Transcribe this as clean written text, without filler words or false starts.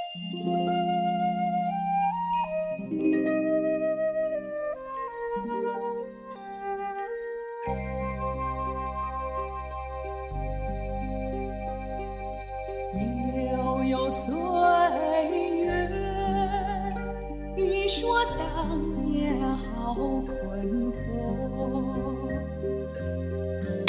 悠悠岁月，一说当年好困惑。